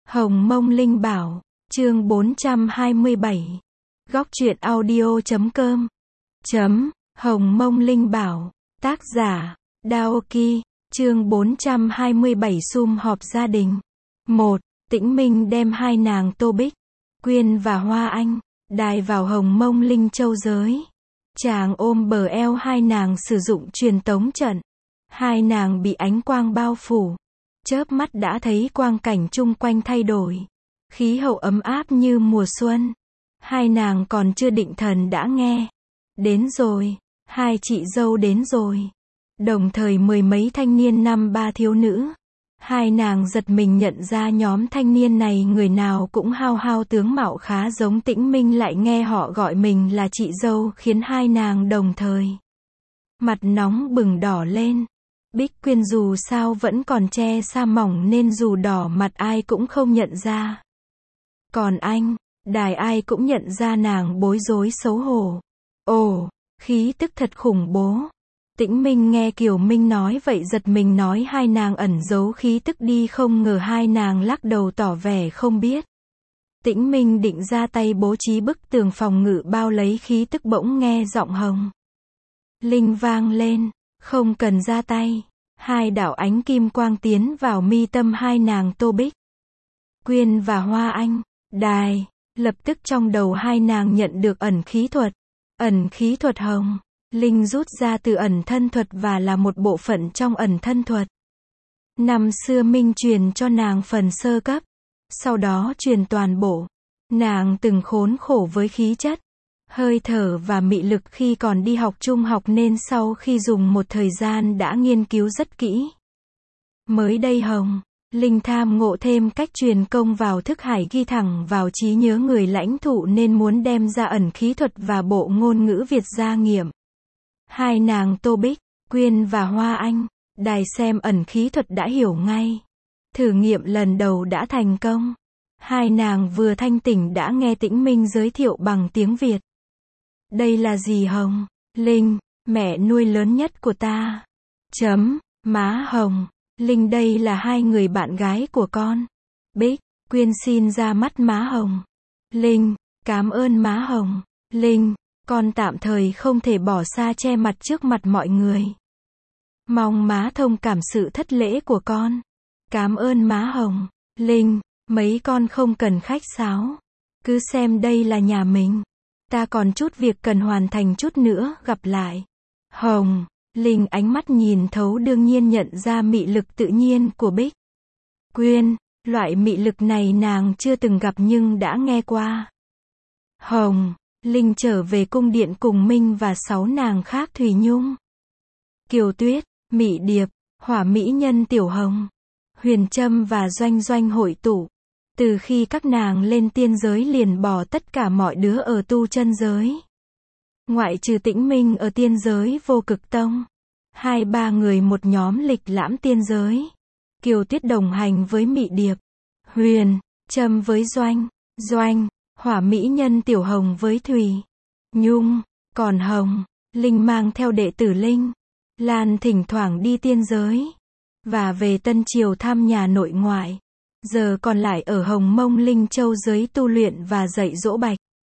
Hồng Mông Linh Bảo, chương 427. Góc truyện audio.com. Hồng Mông Linh Bảo, tác giả, Daoki, chương 427 sum họp gia đình. 1. Tĩnh Minh đem hai nàng Tô Bích, Quyên và Hoa Anh, đài vào Hồng Mông Linh Châu giới. Chàng ôm bờ eo hai nàng sử dụng truyền tống trận. Hai nàng bị ánh quang bao phủ. Chớp mắt đã thấy quang cảnh chung quanh thay đổi. Khí hậu ấm áp như mùa xuân. Hai nàng còn chưa định thần đã nghe. Đến rồi, hai chị dâu đến rồi. Đồng thời mười mấy thanh niên năm ba thiếu nữ. Hai nàng giật mình nhận ra nhóm thanh niên này người nào cũng hao hao tướng mạo khá giống Tĩnh Minh, lại nghe họ gọi mình là chị dâu khiến hai nàng đồng thời mặt nóng bừng đỏ lên. Bích Quyên dù sao vẫn còn che sa mỏng nên dù đỏ mặt ai cũng không nhận ra. Còn anh, đài ai cũng nhận ra nàng bối rối xấu hổ. Ồ, khí tức thật khủng bố. Tĩnh Minh nghe Kiều Minh nói vậy giật mình nói hai nàng ẩn giấu khí tức đi, không ngờ hai nàng lắc đầu tỏ vẻ không biết. Tĩnh Minh định ra tay bố trí bức tường phòng ngự bao lấy khí tức, bỗng nghe giọng Hồng Linh vang lên, không cần ra tay. Hai đạo ánh kim quang tiến vào mi tâm hai nàng Tô Bích, Quyên và Hoa Anh. Đài, lập tức trong đầu hai nàng nhận được ẩn khí thuật. Ẩn khí thuật Hồng Linh rút ra từ ẩn thân thuật và là một bộ phận trong ẩn thân thuật. Năm xưa Minh truyền cho nàng phần sơ cấp, sau đó truyền toàn bộ. Nàng từng khốn khổ với khí chất, hơi thở và mị lực khi còn đi học trung học nên sau khi dùng một thời gian đã nghiên cứu rất kỹ. Mới đây Hồng Linh tham ngộ thêm cách truyền công vào thức hải ghi thẳng vào trí nhớ người lãnh thụ nên muốn đem ra ẩn khí thuật và bộ ngôn ngữ Việt ra nghiệm. Hai nàng Tô Bích, Quyên và Hoa Anh, đài xem ẩn khí thuật đã hiểu ngay. Thử nghiệm lần đầu đã thành công. Hai nàng vừa thanh tỉnh đã nghe Tĩnh Minh giới thiệu bằng tiếng Việt. Đây là gì Hồng Linh? Mẹ nuôi lớn nhất của ta. Má Hồng Linh, đây là hai người bạn gái của con. Bích, Quyên xin ra mắt má Hồng Linh. Cảm ơn má Hồng Linh, con tạm thời không thể bỏ xa che mặt trước mặt mọi người. Mong má thông cảm sự thất lễ của con. Cảm ơn má Hồng Linh, mấy con không cần khách sáo. Cứ xem đây là nhà mình. Ta còn chút việc cần hoàn thành chút nữa, gặp lại. Hồng Linh ánh mắt nhìn thấu đương nhiên nhận ra mị lực tự nhiên của Bích Quyên. Loại mị lực này nàng chưa từng gặp nhưng đã nghe qua. Hồng Linh trở về cung điện cùng Minh và 6 nàng khác: Thùy Nhung, Kiều Tuyết, Mị Điệp, Hỏa Mỹ Nhân Tiểu Hồng, Huyền Trâm và Doanh Doanh hội tụ. Từ khi các nàng lên tiên giới liền bỏ tất cả mọi đứa ở tu chân giới. Ngoại trừ Tĩnh Minh ở tiên giới Vô Cực Tông. 2-3 người một nhóm lịch lãm tiên giới. Kiều Tuyết đồng hành với Mị Điệp, Huyền Trâm với Doanh, Hỏa Mỹ Nhân Tiểu Hồng với Thùy Nhung. Còn Hồng Linh mang theo đệ tử Linh Lan thỉnh thoảng đi tiên giới và về Tân Triều thăm nhà nội ngoại. Giờ còn lại ở Hồng Mông Linh Châu giới tu luyện và dạy dỗ Bạch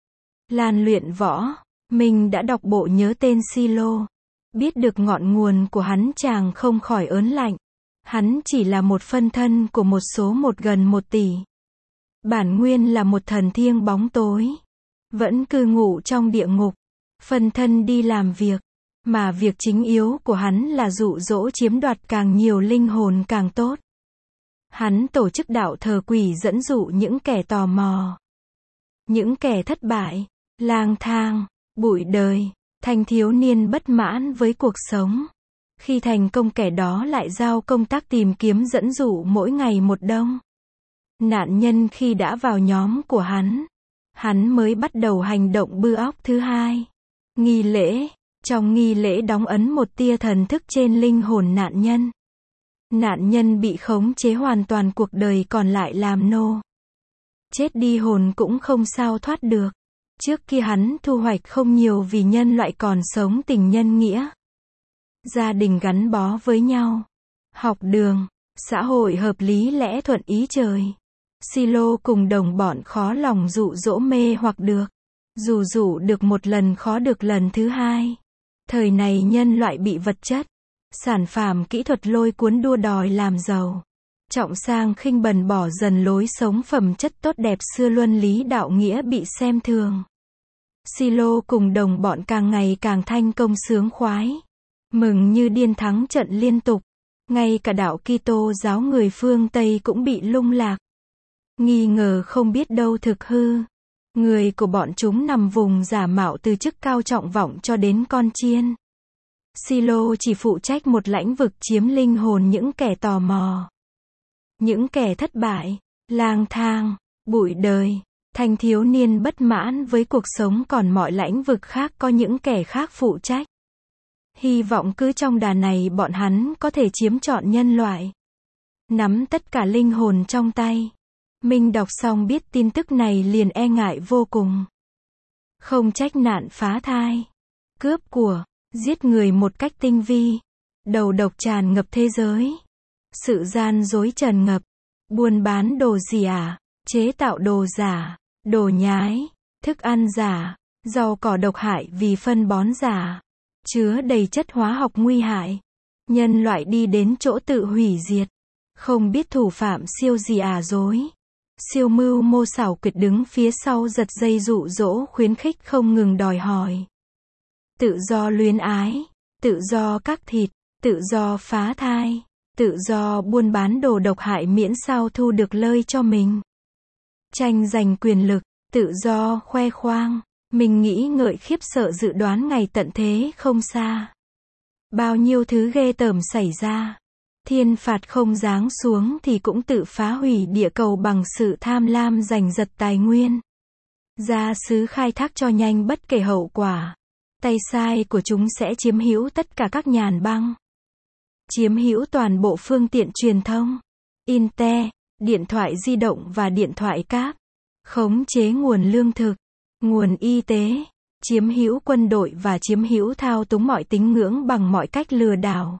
Lan luyện võ. Mình đã đọc bộ nhớ tên Silo. Biết được ngọn nguồn của hắn chàng không khỏi ớn lạnh. Hắn chỉ là một phân thân của một số một gần 1 tỷ. Bản nguyên là một thần thiêng bóng tối. Vẫn cư ngụ trong địa ngục. Phân thân đi làm việc. Mà việc chính yếu của hắn là dụ dỗ chiếm đoạt càng nhiều linh hồn càng tốt. Hắn tổ chức đạo thờ quỷ dẫn dụ những kẻ tò mò. Những kẻ thất bại, lang thang, bụi đời, thanh thiếu niên bất mãn với cuộc sống. Khi thành công kẻ đó lại giao công tác tìm kiếm dẫn dụ mỗi ngày một đông nạn nhân. Khi đã vào nhóm của hắn mới bắt đầu hành động bư óc thứ hai. Nghi lễ. Trong nghi lễ đóng ấn một tia thần thức trên linh hồn nạn nhân. Nạn nhân bị khống chế hoàn toàn, cuộc đời còn lại làm nô. Chết đi hồn cũng không sao thoát được. Trước kia hắn thu hoạch không nhiều vì nhân loại còn sống tình nhân nghĩa. Gia đình gắn bó với nhau. Học đường, xã hội hợp lý lẽ thuận ý trời. Silo cùng đồng bọn khó lòng dụ dỗ mê hoặc được. Dù dụ được một lần khó được lần thứ hai. Thời này nhân loại bị vật chất, sản phàm kỹ thuật lôi cuốn đua đòi làm giàu. Trọng sang khinh bần bỏ dần lối sống phẩm chất tốt đẹp xưa luân lý đạo nghĩa bị xem thường. Silo cùng đồng bọn càng ngày càng thanh công sướng khoái. Mừng như điên thắng trận liên tục. Ngay cả đạo Kitô giáo người phương Tây cũng bị lung lạc. Nghi ngờ không biết đâu thực hư. Người của bọn chúng nằm vùng giả mạo từ chức cao trọng vọng cho đến con chiên. Silo chỉ phụ trách một lãnh vực chiếm linh hồn những kẻ tò mò. Những kẻ thất bại, lang thang, bụi đời, thanh thiếu niên bất mãn với cuộc sống, còn mọi lãnh vực khác có những kẻ khác phụ trách. Hy vọng cứ trong đà này bọn hắn có thể chiếm trọn nhân loại. Nắm tất cả linh hồn trong tay. Minh đọc xong biết tin tức này liền e ngại vô cùng. Không trách nạn phá thai, cướp của, giết người một cách tinh vi. Đầu độc tràn ngập thế giới. Sự gian dối tràn ngập. Buôn bán đồ giả, chế tạo đồ giả, đồ nhái, thức ăn giả, rau cỏ độc hại vì phân bón giả, chứa đầy chất hóa học nguy hại. Nhân loại đi đến chỗ tự hủy diệt. Không biết thủ phạm siêu gì dối. Siêu mưu mô xảo quyệt đứng phía sau giật dây dụ dỗ khuyến khích không ngừng đòi hỏi. Tự do luyến ái, tự do cắt thịt, tự do phá thai, tự do buôn bán đồ độc hại miễn sao thu được lợi cho mình. Tranh giành quyền lực, tự do khoe khoang, mình nghĩ ngợi khiếp sợ dự đoán ngày tận thế không xa. Bao nhiêu thứ ghê tởm xảy ra. Thiên phạt không giáng xuống thì cũng tự phá hủy địa cầu bằng sự tham lam giành giật tài nguyên. Gia sứ khai thác cho nhanh bất kể hậu quả. Tay sai của chúng sẽ chiếm hữu tất cả các nhàn băng. Chiếm hữu toàn bộ phương tiện truyền thông. Internet, điện thoại di động và điện thoại cáp. Khống chế nguồn lương thực, nguồn y tế. Chiếm hữu quân đội và chiếm hữu thao túng mọi tín ngưỡng bằng mọi cách lừa đảo.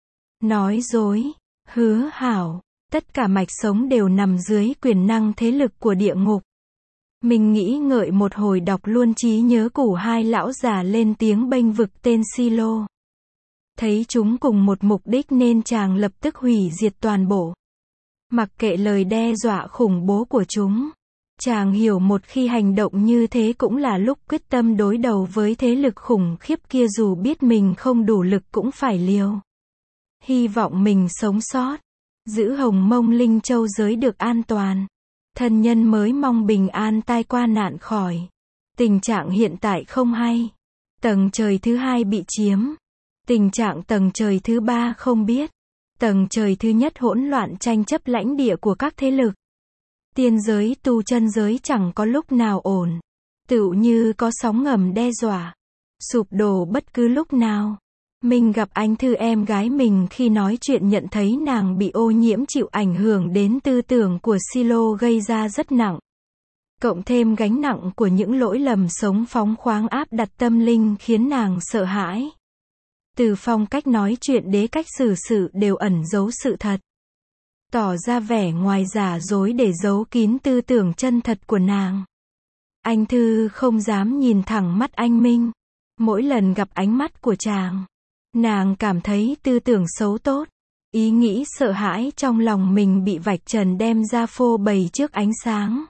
Nói dối, hứa hảo, tất cả mạch sống đều nằm dưới quyền năng thế lực của địa ngục. Mình nghĩ ngợi một hồi đọc luôn trí nhớ của hai lão già lên tiếng bênh vực tên Silo. Thấy chúng cùng một mục đích nên chàng lập tức hủy diệt toàn bộ. Mặc kệ lời đe dọa khủng bố của chúng. Chàng hiểu một khi hành động như thế cũng là lúc quyết tâm đối đầu với thế lực khủng khiếp kia, dù biết mình không đủ lực cũng phải liều. Hy vọng mình sống sót, giữ Hồng Mông Linh Châu giới được an toàn. Thân nhân mới mong bình an tai qua nạn khỏi. Tình trạng hiện tại không hay. Tầng trời thứ hai bị chiếm. Tình trạng tầng trời thứ ba không biết. Tầng trời thứ nhất hỗn loạn tranh chấp lãnh địa của các thế lực. Tiên giới tu chân giới chẳng có lúc nào ổn. Tựu như có sóng ngầm đe dọa. Sụp đổ bất cứ lúc nào. Mình gặp anh Thư em gái mình khi nói chuyện nhận thấy nàng bị ô nhiễm, chịu ảnh hưởng đến tư tưởng của Silo gây ra rất nặng. Cộng thêm gánh nặng của những lỗi lầm sống phóng khoáng áp đặt tâm linh khiến nàng sợ hãi. Từ phong cách nói chuyện đến cách xử sự đều ẩn giấu sự thật. Tỏ ra vẻ ngoài giả dối để giấu kín tư tưởng chân thật của nàng. Anh Thư không dám nhìn thẳng mắt anh Minh. Mỗi lần gặp ánh mắt của chàng, nàng cảm thấy tư tưởng xấu tốt. Ý nghĩ sợ hãi trong lòng mình bị vạch trần đem ra phô bày trước ánh sáng.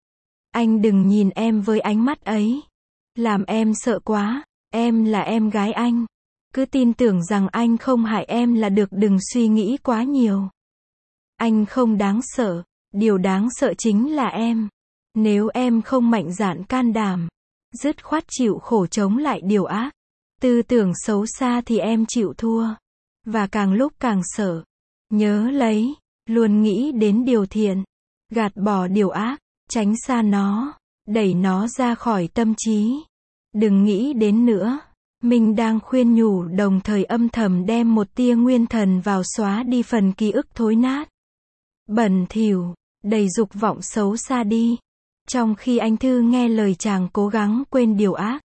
Anh đừng nhìn em với ánh mắt ấy. Làm em sợ quá, em là em gái anh. Cứ tin tưởng rằng anh không hại em là được, đừng suy nghĩ quá nhiều. Anh không đáng sợ, điều đáng sợ chính là em. Nếu em không mạnh dạn can đảm, dứt khoát chịu khổ chống lại điều ác, tư tưởng xấu xa thì em chịu thua. Và càng lúc càng sợ. Nhớ lấy, luôn nghĩ đến điều thiện, gạt bỏ điều ác, tránh xa nó, đẩy nó ra khỏi tâm trí. Đừng nghĩ đến nữa. Mình đang khuyên nhủ đồng thời âm thầm đem một tia nguyên thần vào xóa đi phần ký ức thối nát, bẩn thỉu, đầy dục vọng xấu xa đi. Trong khi anh Thư nghe lời chàng cố gắng quên điều ác,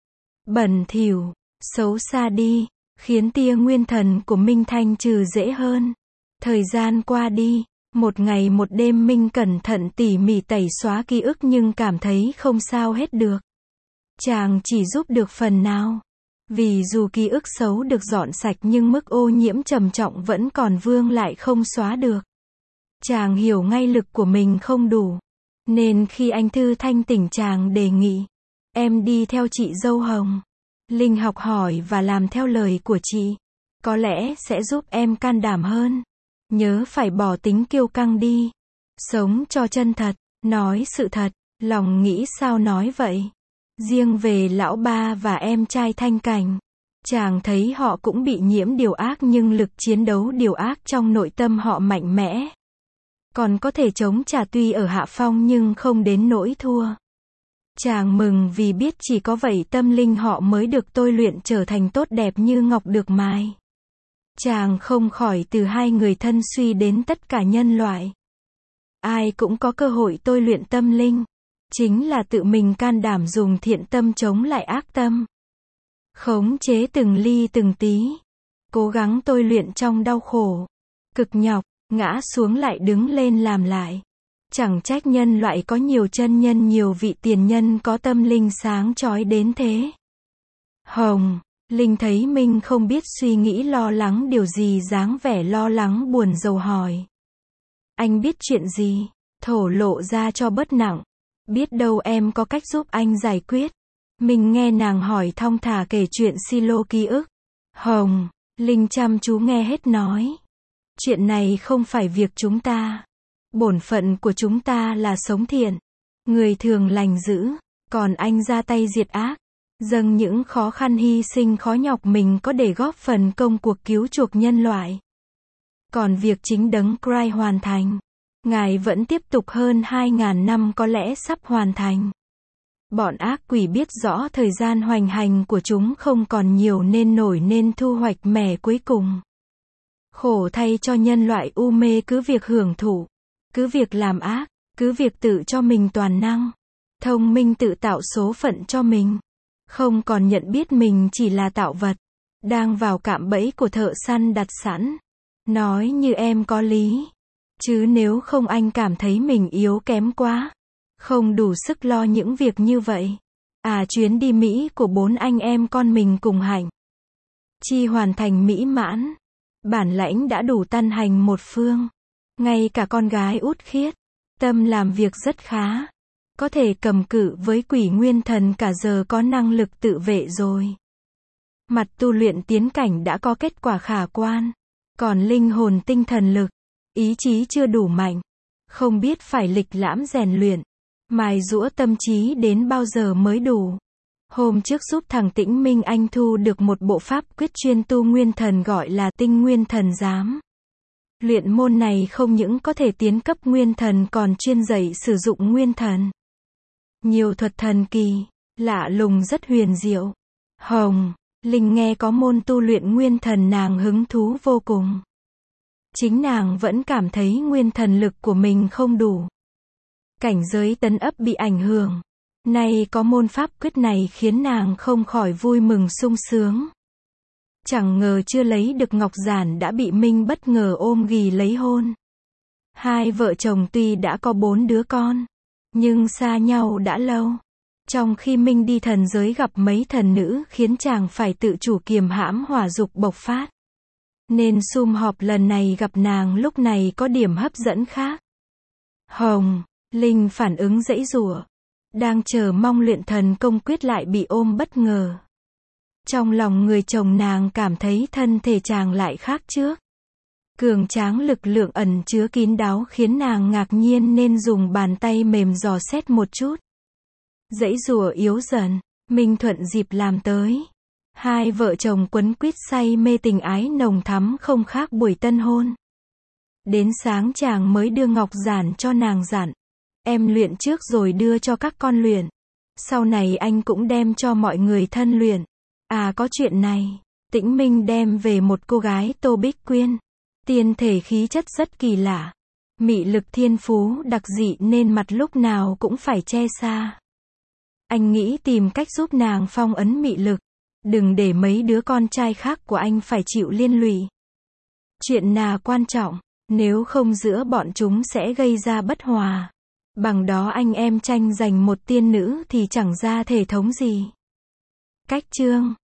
bẩn thỉu, xấu xa đi, khiến tia nguyên thần của Minh thanh trừ dễ hơn. Thời gian qua đi, Một ngày một đêm Minh cẩn thận tỉ mỉ tẩy xóa ký ức nhưng cảm thấy không sao hết được. Chàng chỉ giúp được phần nào. Vì dù ký ức xấu được dọn sạch nhưng mức ô nhiễm trầm trọng vẫn còn vương lại không xóa được. Chàng hiểu ngay lực của mình không đủ. Nên khi anh Thư thanh tỉnh chàng đề nghị. Em đi theo chị dâu Hồng Linh học hỏi và làm theo lời của chị. Có lẽ sẽ giúp em can đảm hơn. Nhớ phải bỏ tính kiêu căng đi. Sống cho chân thật, nói sự thật, lòng nghĩ sao nói vậy. Riêng về lão ba và em trai Thanh Cảnh, chàng thấy họ cũng bị nhiễm điều ác nhưng lực chiến đấu điều ác trong nội tâm họ mạnh mẽ. Còn có thể chống trả tuy ở hạ phong nhưng không đến nỗi thua. Chàng mừng vì biết chỉ có vậy tâm linh họ mới được tôi luyện trở thành tốt đẹp như ngọc được mài. Chàng không khỏi từ hai người thân suy đến tất cả nhân loại. Ai cũng có cơ hội tôi luyện tâm linh. Chính là tự mình can đảm dùng thiện tâm chống lại ác tâm. Khống chế từng ly từng tí. Cố gắng tôi luyện trong đau khổ. Cực nhọc, ngã xuống lại đứng lên làm lại. Chẳng trách nhân loại có nhiều chân nhân nhiều vị tiền nhân có tâm linh sáng chói đến thế. Hồng Linh thấy Minh không biết suy nghĩ lo lắng điều gì dáng vẻ lo lắng buồn rầu hỏi. Anh biết chuyện gì? Thổ lộ ra cho bớt nặng. Biết đâu em có cách giúp anh giải quyết. Mình nghe nàng hỏi thong thả kể chuyện silo ký ức. Hồng Linh chăm chú nghe hết nói. Chuyện này không phải việc chúng ta. Bổn phận của chúng ta là sống thiện. Người thường lành dữ. Còn anh ra tay diệt ác. Dâng những khó khăn hy sinh khó nhọc mình có để góp phần công cuộc cứu chuộc nhân loại. Còn việc chính đấng Christ hoàn thành. Ngài vẫn tiếp tục hơn 2.000 năm có lẽ sắp hoàn thành. Bọn ác quỷ biết rõ thời gian hoành hành của chúng không còn nhiều nên nổi nên thu hoạch mẻ cuối cùng. Khổ thay cho nhân loại u mê cứ việc hưởng thụ, cứ việc làm ác, cứ việc tự cho mình toàn năng. Thông minh tự tạo số phận cho mình. Không còn nhận biết mình chỉ là tạo vật. Đang vào cạm bẫy của thợ săn đặt sẵn. Nói như em có lý. Chứ nếu không anh cảm thấy mình yếu kém quá. Không đủ sức lo những việc như vậy. Chuyến đi Mỹ của 4 anh em con mình cùng hạnh. Chi hoàn thành mỹ mãn. Bản lãnh đã đủ tăn hành một phương. Ngay cả con gái út khiết. Tâm làm việc rất khá. Có thể cầm cự với quỷ nguyên thần cả giờ có năng lực tự vệ rồi. Mặt tu luyện tiến cảnh đã có kết quả khả quan. Còn linh hồn tinh thần lực. Ý chí chưa đủ mạnh. Không biết phải lịch lãm rèn luyện. Mài giũa tâm trí đến bao giờ mới đủ. Hôm trước giúp thằng Tĩnh Minh anh thu được một bộ pháp quyết chuyên tu nguyên thần gọi là tinh nguyên thần giám. Luyện môn này không những có thể tiến cấp nguyên thần còn chuyên dạy sử dụng nguyên thần. Nhiều thuật thần kỳ, lạ lùng rất huyền diệu. Hồng Linh nghe có môn tu luyện nguyên thần nàng hứng thú vô cùng. Chính nàng vẫn cảm thấy nguyên thần lực của mình không đủ. Cảnh giới tấn ấp bị ảnh hưởng. Nay có môn pháp quyết này khiến nàng không khỏi vui mừng sung sướng. Chẳng ngờ chưa lấy được ngọc giản đã bị Minh bất ngờ ôm ghì lấy hôn. Hai vợ chồng tuy đã có 4 đứa con, nhưng xa nhau đã lâu. Trong khi Minh đi thần giới gặp mấy thần nữ khiến chàng phải tự chủ kiềm hãm hỏa dục bộc phát. Nên sum họp lần này gặp nàng lúc này có điểm hấp dẫn khác. Hồng Linh phản ứng giãy giụa. Đang chờ mong luyện thần công quyết lại bị ôm bất ngờ. Trong lòng người chồng nàng cảm thấy thân thể chàng lại khác trước. Cường tráng lực lượng ẩn chứa kín đáo khiến nàng ngạc nhiên nên dùng bàn tay mềm dò xét một chút. Giãy giụa yếu dần, Minh thuận dịp làm tới. Hai vợ chồng quấn quýt say mê tình ái nồng thắm không khác buổi tân hôn. Đến sáng chàng mới đưa ngọc giản cho nàng dặn. Em luyện trước rồi đưa cho các con luyện. Sau này anh cũng đem cho mọi người thân luyện. Có chuyện này. Tĩnh Minh đem về một cô gái Tô Bích Quyên. Tiên thể khí chất rất kỳ lạ. Mị lực thiên phú đặc dị nên mặt lúc nào cũng phải che xa. Anh nghĩ tìm cách giúp nàng phong ấn mị lực. Đừng để mấy đứa con trai khác của anh phải chịu liên lụy. Chuyện nào quan trọng, Nếu không giữa bọn chúng sẽ gây ra bất hòa. Bằng đó anh em tranh giành một tiên nữ thì chẳng ra thể thống gì. Cách chương